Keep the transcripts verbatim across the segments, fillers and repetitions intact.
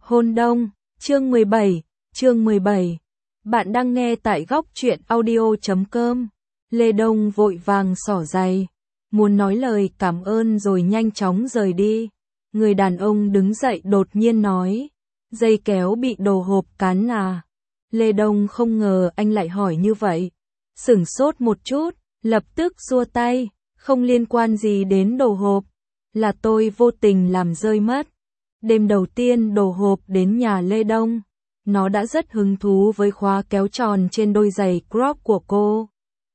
Hôn đông, chương mười bảy, chương mười bảy. Bạn đang nghe tại góc truyện audio chấm com. Lê Đông vội vàng xỏ giày, muốn nói lời cảm ơn rồi nhanh chóng rời đi. Người đàn ông đứng dậy đột nhiên nói, dây kéo bị đồ hộp cán à? Lê Đông không ngờ anh lại hỏi như vậy. Sửng sốt một chút, lập tức xua tay, không liên quan gì đến đồ hộp, là tôi vô tình làm rơi mất. Đêm đầu tiên đồ hộp đến nhà Lê Đông, nó đã rất hứng thú với khóa kéo tròn trên đôi giày Crocs của cô.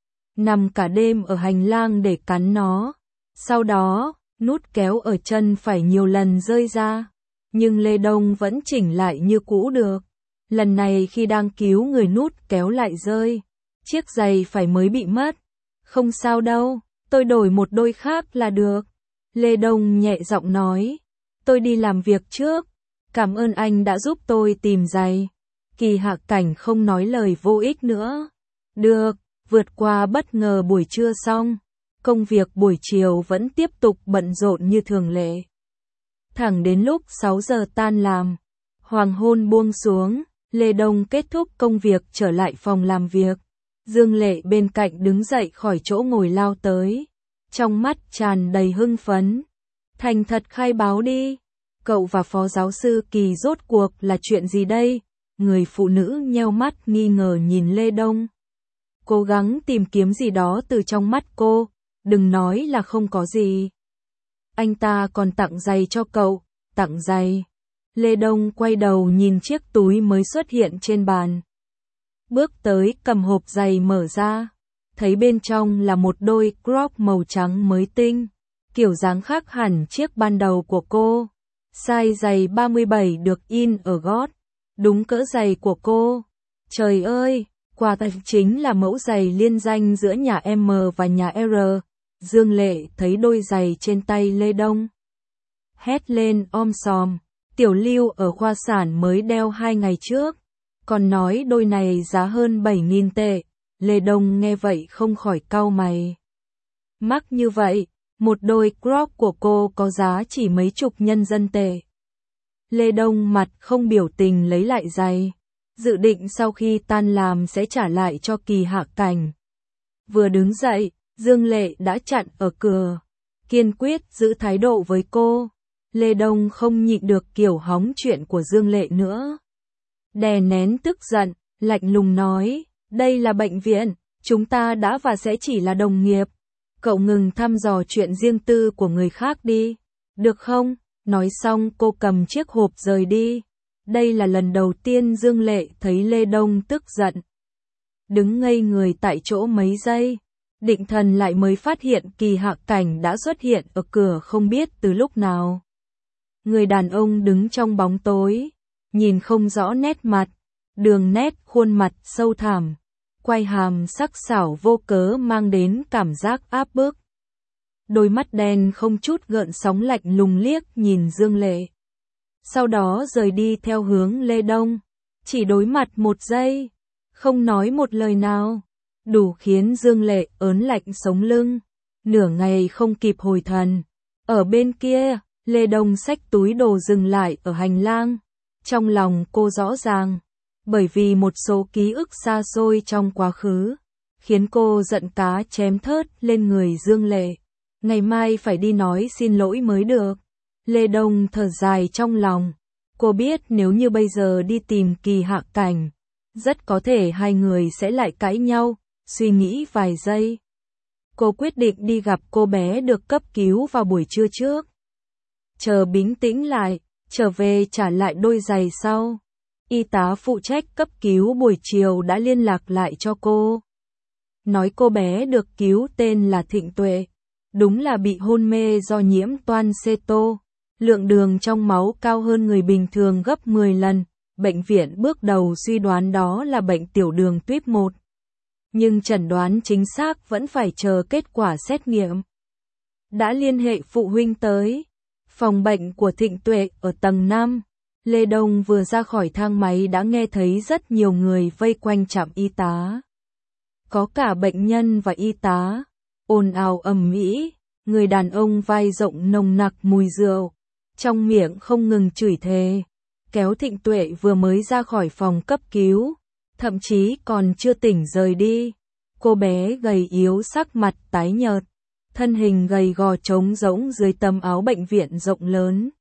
Nằm cả đêm ở hành lang để cắn nó. Sau đó, nút kéo ở chân phải nhiều lần rơi ra, nhưng Lê Đông vẫn chỉnh lại như cũ được. Lần này khi đang cứu người nút kéo lại rơi, chiếc giày phải mới bị mất. Không sao đâu, tôi đổi một đôi khác là được. Lê Đông nhẹ giọng nói, tôi đi làm việc trước, cảm ơn anh đã giúp tôi tìm giày. Kỳ Hạ Cảnh không nói lời vô ích nữa. Được, vượt qua bất ngờ buổi trưa xong, công việc buổi chiều vẫn tiếp tục bận rộn như thường lệ. Thẳng đến lúc sáu giờ tan làm, hoàng hôn buông xuống, Lê Đông kết thúc công việc trở lại phòng làm việc. Dương Lệ bên cạnh đứng dậy khỏi chỗ ngồi lao tới, trong mắt tràn đầy hưng phấn. Thành thật khai báo đi, cậu và phó giáo sư Kỳ rốt cuộc là chuyện gì đây? Người phụ nữ nheo mắt nghi ngờ nhìn Lê Đông, cố gắng tìm kiếm gì đó từ trong mắt cô, đừng nói là không có gì. Anh ta còn tặng giày cho cậu, tặng giày. Lê Đông quay đầu nhìn chiếc túi mới xuất hiện trên bàn. Bước tới cầm hộp giày mở ra, thấy bên trong là một đôi Crocs màu trắng mới tinh, kiểu dáng khác hẳn chiếc ban đầu của cô. Size giày ba mươi bảy được in ở gót, đúng cỡ giày của cô. Trời ơi, quả thật chính là mẫu giày liên danh giữa nhà M và nhà R. Dương Lệ thấy đôi giày trên tay Lê Đông, hét lên om sòm. Tiểu Lưu ở khoa sản mới đeo hai ngày trước, còn nói đôi này giá hơn bảy nghìn tệ. Lê Đông nghe vậy không khỏi cau mày. Mắc như vậy, một đôi Crocs của cô có giá chỉ mấy chục nhân dân tệ. Lê Đông mặt không biểu tình lấy lại giày, dự định sau khi tan làm sẽ trả lại cho Kỳ Hạ Cảnh. Vừa đứng dậy, Dương Lệ đã chặn ở cửa, kiên quyết giữ thái độ với cô. Lê Đông không nhịn được kiểu hóng chuyện của Dương Lệ nữa. Đè nén tức giận, lạnh lùng nói, đây là bệnh viện, chúng ta đã và sẽ chỉ là đồng nghiệp. Cậu ngừng thăm dò chuyện riêng tư của người khác đi, được không? Nói xong cô cầm chiếc hộp rời đi. Đây là lần đầu tiên Dương Lệ thấy Lê Đông tức giận. Đứng ngây người tại chỗ mấy giây, định thần lại mới phát hiện Kỳ Hạ Cảnh đã xuất hiện ở cửa không biết từ lúc nào. Người đàn ông đứng trong bóng tối, nhìn không rõ nét mặt, đường nét khuôn mặt sâu thẳm, quai hàm sắc sảo vô cớ mang đến cảm giác áp bức. Đôi mắt đen không chút gợn sóng lạnh lùng liếc nhìn Dương Lệ, sau đó rời đi theo hướng Lê Đông, chỉ đối mặt một giây, không nói một lời nào, đủ khiến Dương Lệ ớn lạnh sống lưng, nửa ngày không kịp hồi thần. Ở bên kia, Lê Đông xách túi đồ dừng lại ở hành lang. Trong lòng cô rõ ràng, bởi vì một số ký ức xa xôi trong quá khứ, khiến cô giận cá chém thớt lên người Dương Lệ. Ngày mai phải đi nói xin lỗi mới được. Lê Đông thở dài trong lòng. Cô biết nếu như bây giờ đi tìm Kỳ Hạ Cảnh, rất có thể hai người sẽ lại cãi nhau. Suy nghĩ vài giây, cô quyết định đi gặp cô bé được cấp cứu vào buổi trưa trước. Chờ bình tĩnh lại, trở về trả lại đôi giày sau. Y tá phụ trách cấp cứu buổi chiều đã liên lạc lại cho cô, nói cô bé được cứu tên là Thịnh Tuệ, đúng là bị hôn mê do nhiễm toan ceto, lượng đường trong máu cao hơn người bình thường gấp mười lần. Bệnh viện bước đầu suy đoán đó là bệnh tiểu đường tuyếp một, nhưng chẩn đoán chính xác vẫn phải chờ kết quả xét nghiệm. Đã liên hệ phụ huynh tới phòng bệnh của Thịnh Tuệ ở tầng năm. Lê Đông vừa ra khỏi thang máy đã nghe thấy rất nhiều người vây quanh trạm y tá. Có cả bệnh nhân và y tá, ồn ào ầm ĩ, người đàn ông vai rộng nồng nặc mùi rượu, trong miệng không ngừng chửi thề. kéo Thịnh Tuệ vừa mới ra khỏi phòng cấp cứu, thậm chí còn chưa tỉnh rời đi. Cô bé gầy yếu sắc mặt tái nhợt, thân hình gầy gò trống rỗng dưới tấm áo bệnh viện rộng lớn.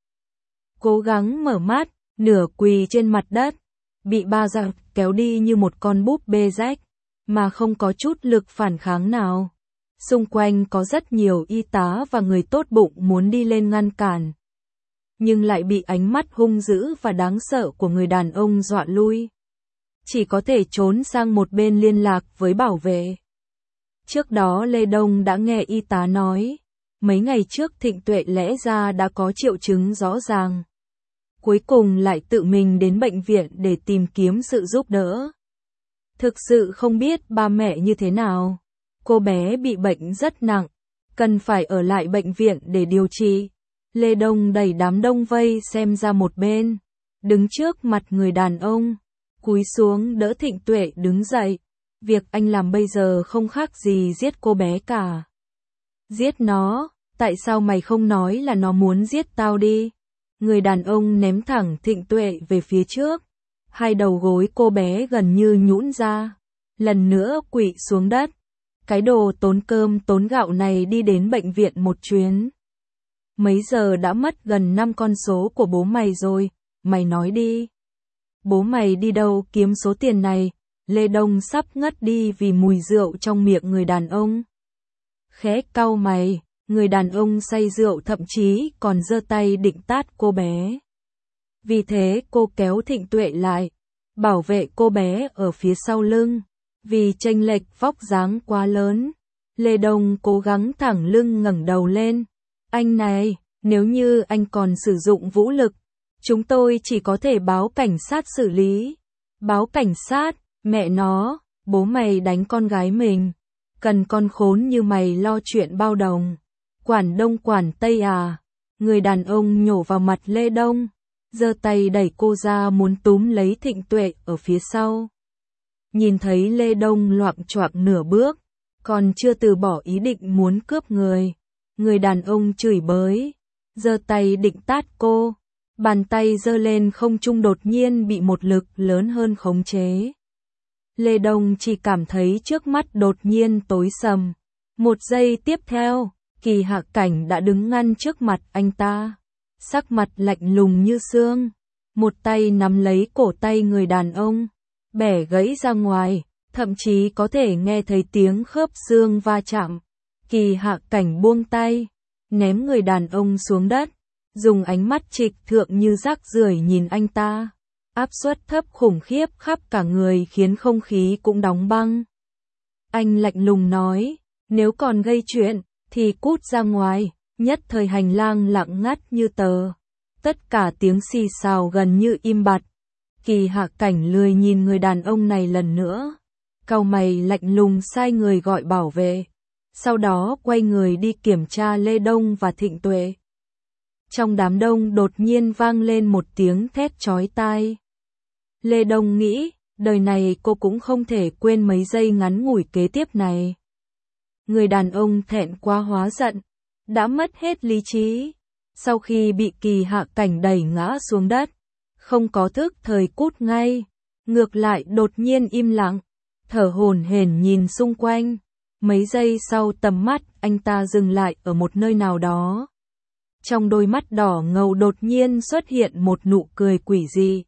Cố gắng mở mắt, nửa quỳ trên mặt đất, bị ba giặc kéo đi như một con búp bê rách, mà không có chút lực phản kháng nào. Xung quanh có rất nhiều y tá và người tốt bụng muốn đi lên ngăn cản, nhưng lại bị ánh mắt hung dữ và đáng sợ của người đàn ông dọa lui. Chỉ có thể trốn sang một bên liên lạc với bảo vệ. Trước đó Lê Đông đã nghe y tá nói, mấy ngày trước Thịnh Tuệ lẽ ra đã có triệu chứng rõ ràng. Cuối cùng lại tự mình đến bệnh viện để tìm kiếm sự giúp đỡ. Thực sự không biết ba mẹ như thế nào. Cô bé bị bệnh rất nặng, cần phải ở lại bệnh viện để điều trị. Lê Đông đẩy đám đông vây xem ra một bên, đứng trước mặt người đàn ông, cúi xuống đỡ Thịnh Tuệ đứng dậy. Việc anh làm bây giờ không khác gì giết cô bé cả. Giết nó, tại sao mày không nói là nó muốn giết tao đi? Người đàn ông ném thẳng Thịnh Tuệ về phía trước. Hai đầu gối cô bé gần như nhũn ra, lần nữa quỵ xuống đất. Cái đồ tốn cơm tốn gạo này đi đến bệnh viện một chuyến. Mấy giờ đã mất gần năm con số của bố mày rồi, mày nói đi. Bố mày đi đâu kiếm số tiền này? Lê Đông sắp ngất đi vì mùi rượu trong miệng người đàn ông. Khẽ cau mày, người đàn ông say rượu thậm chí còn giơ tay định tát cô bé. Vì thế cô kéo Thịnh Tuệ lại, bảo vệ cô bé ở phía sau lưng. Vì chênh lệch vóc dáng quá lớn, Lê Đông cố gắng thẳng lưng ngẩng đầu lên. Anh này, nếu như anh còn sử dụng vũ lực, chúng tôi chỉ có thể báo cảnh sát xử lý. Báo cảnh sát, mẹ nó, bố mày đánh con gái mình. Cần con khốn như mày lo chuyện bao đồng. Quản đông quản tây à. Người đàn ông nhổ vào mặt Lê Đông, giơ tay đẩy cô ra muốn túm lấy Thịnh Tuệ ở phía sau. Nhìn thấy Lê Đông loạng choạng nửa bước, còn chưa từ bỏ ý định muốn cướp người. Người đàn ông chửi bới, giơ tay định tát cô. Bàn tay giơ lên không trung đột nhiên bị một lực lớn hơn khống chế. Lê Đông chỉ cảm thấy trước mắt đột nhiên tối sầm. Một giây tiếp theo, Kỳ Hạ Cảnh đã đứng ngăn trước mặt anh ta. Sắc mặt lạnh lùng như xương. Một tay nắm lấy cổ tay người đàn ông, bẻ gãy ra ngoài, thậm chí có thể nghe thấy tiếng khớp xương va chạm. Kỳ Hạ Cảnh buông tay, ném người đàn ông xuống đất, dùng ánh mắt trịch thượng như rác rưởi nhìn anh ta. Áp suất thấp khủng khiếp khắp cả người khiến không khí cũng đóng băng. Anh lạnh lùng nói, nếu còn gây chuyện, thì cút ra ngoài. Nhất thời hành lang lặng ngắt như tờ. Tất cả tiếng xì xào gần như im bặt. Kỳ Hạ Cảnh lười nhìn người đàn ông này lần nữa. Cau mày lạnh lùng sai người gọi bảo vệ. Sau đó quay người đi kiểm tra Lê Đông và Thịnh Tuệ. Trong đám đông đột nhiên vang lên một tiếng thét chói tai. Lê Đông nghĩ, đời này cô cũng không thể quên mấy giây ngắn ngủi kế tiếp này. Người đàn ông thẹn quá hóa giận, đã mất hết lý trí. Sau khi bị Kỳ Hạ Cảnh đẩy ngã xuống đất, không có thức thời cút ngay, ngược lại đột nhiên im lặng, thở hổn hển nhìn xung quanh. Mấy giây sau tầm mắt anh ta dừng lại ở một nơi nào đó. Trong đôi mắt đỏ ngầu đột nhiên xuất hiện một nụ cười quỷ dị.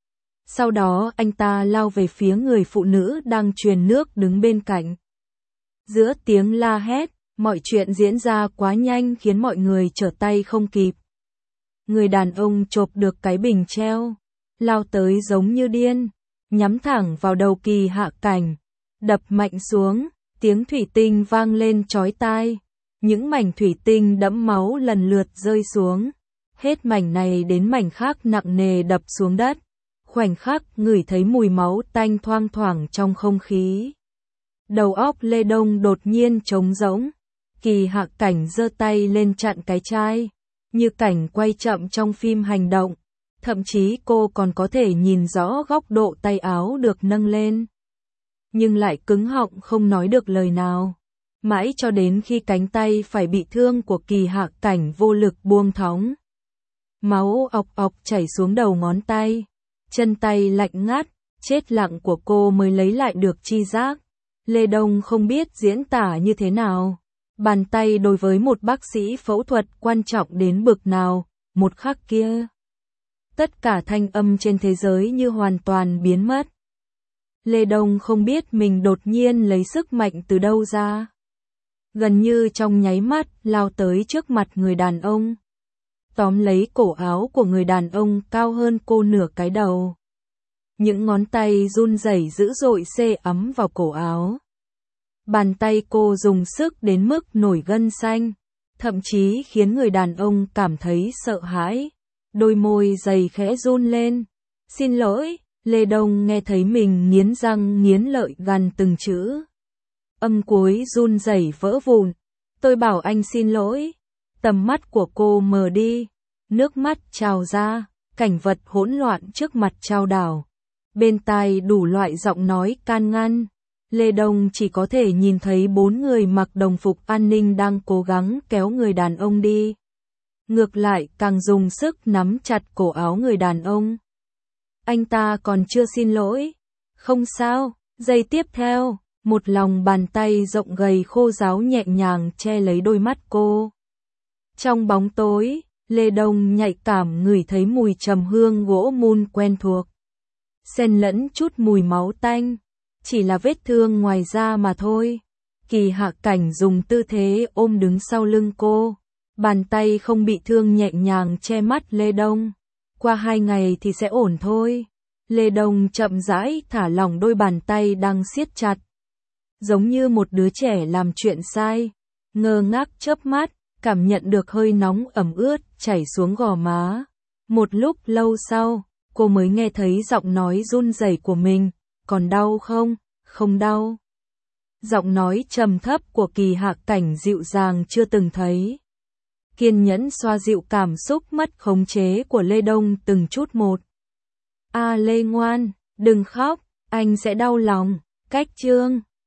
Sau đó anh ta lao về phía người phụ nữ đang truyền nước đứng bên cạnh. Giữa tiếng la hét, mọi chuyện diễn ra quá nhanh khiến mọi người trở tay không kịp. Người đàn ông chộp được cái bình treo, lao tới giống như điên, nhắm thẳng vào đầu Kỳ Hạ Cảnh, đập mạnh xuống, tiếng thủy tinh vang lên chói tai. Những mảnh thủy tinh đẫm máu lần lượt rơi xuống, hết mảnh này đến mảnh khác nặng nề đập xuống đất. Khoảnh khắc ngửi thấy mùi máu tanh thoang thoảng trong không khí. Đầu óc Lê Đông đột nhiên trống rỗng. Kỳ Hạ Cảnh giơ tay lên chặn cái chai, như cảnh quay chậm trong phim hành động. Thậm chí cô còn có thể nhìn rõ góc độ tay áo được nâng lên. Nhưng lại cứng họng không nói được lời nào. Mãi cho đến khi cánh tay phải bị thương của Kỳ Hạ Cảnh vô lực buông thõng. máu ọc ọc chảy xuống đầu ngón tay. Chân tay lạnh ngắt, chết lặng của cô mới lấy lại được tri giác. Lê Đông không biết diễn tả như thế nào. Bàn tay đối với một bác sĩ phẫu thuật quan trọng đến bực nào, một khắc kia. Tất cả thanh âm trên thế giới như hoàn toàn biến mất. Lê Đông không biết mình đột nhiên lấy sức mạnh từ đâu ra. Gần như trong nháy mắt lao tới trước mặt người đàn ông. Tóm lấy cổ áo của người đàn ông cao hơn cô nửa cái đầu. Những ngón tay run rẩy dữ dội xê ấm vào cổ áo. Bàn tay cô dùng sức đến mức nổi gân xanh, thậm chí khiến người đàn ông cảm thấy sợ hãi. Đôi môi dày khẽ run lên. Xin lỗi, Lê Đông nghe thấy mình nghiến răng nghiến lợi gằn từng chữ. Âm cuối run rẩy vỡ vụn. Tôi bảo anh xin lỗi. Tầm mắt của cô mờ đi, nước mắt trào ra, cảnh vật hỗn loạn trước mặt trao đảo. Bên tai đủ loại giọng nói can ngăn. Lê Đông chỉ có thể nhìn thấy bốn người mặc đồng phục an ninh đang cố gắng kéo người đàn ông đi. Ngược lại càng dùng sức nắm chặt cổ áo người đàn ông. Anh ta còn chưa xin lỗi. Không sao, giây tiếp theo, một lòng bàn tay rộng gầy khô ráo nhẹ nhàng che lấy đôi mắt cô. Trong bóng tối, Lê Đông nhạy cảm ngửi thấy mùi trầm hương gỗ mun quen thuộc. Xen lẫn chút mùi máu tanh, chỉ là vết thương ngoài da mà thôi. Kỳ Hạ Cảnh dùng tư thế ôm đứng sau lưng cô, bàn tay không bị thương nhẹ nhàng che mắt Lê Đông. Qua hai ngày thì sẽ ổn thôi. Lê Đông chậm rãi thả lỏng đôi bàn tay đang siết chặt. Giống như một đứa trẻ làm chuyện sai, ngơ ngác chớp mắt, cảm nhận được hơi nóng ẩm ướt chảy xuống gò má. Một lúc lâu sau, cô mới nghe thấy giọng nói run rẩy của mình. Còn đau không? Không đau. Giọng nói trầm thấp của Kỳ Hạ Cảnh dịu dàng chưa từng thấy. Kiên nhẫn xoa dịu cảm xúc mất khống chế của Lê Đông từng chút một. A Lê ngoan, đừng khóc, anh sẽ đau lòng. Cách chương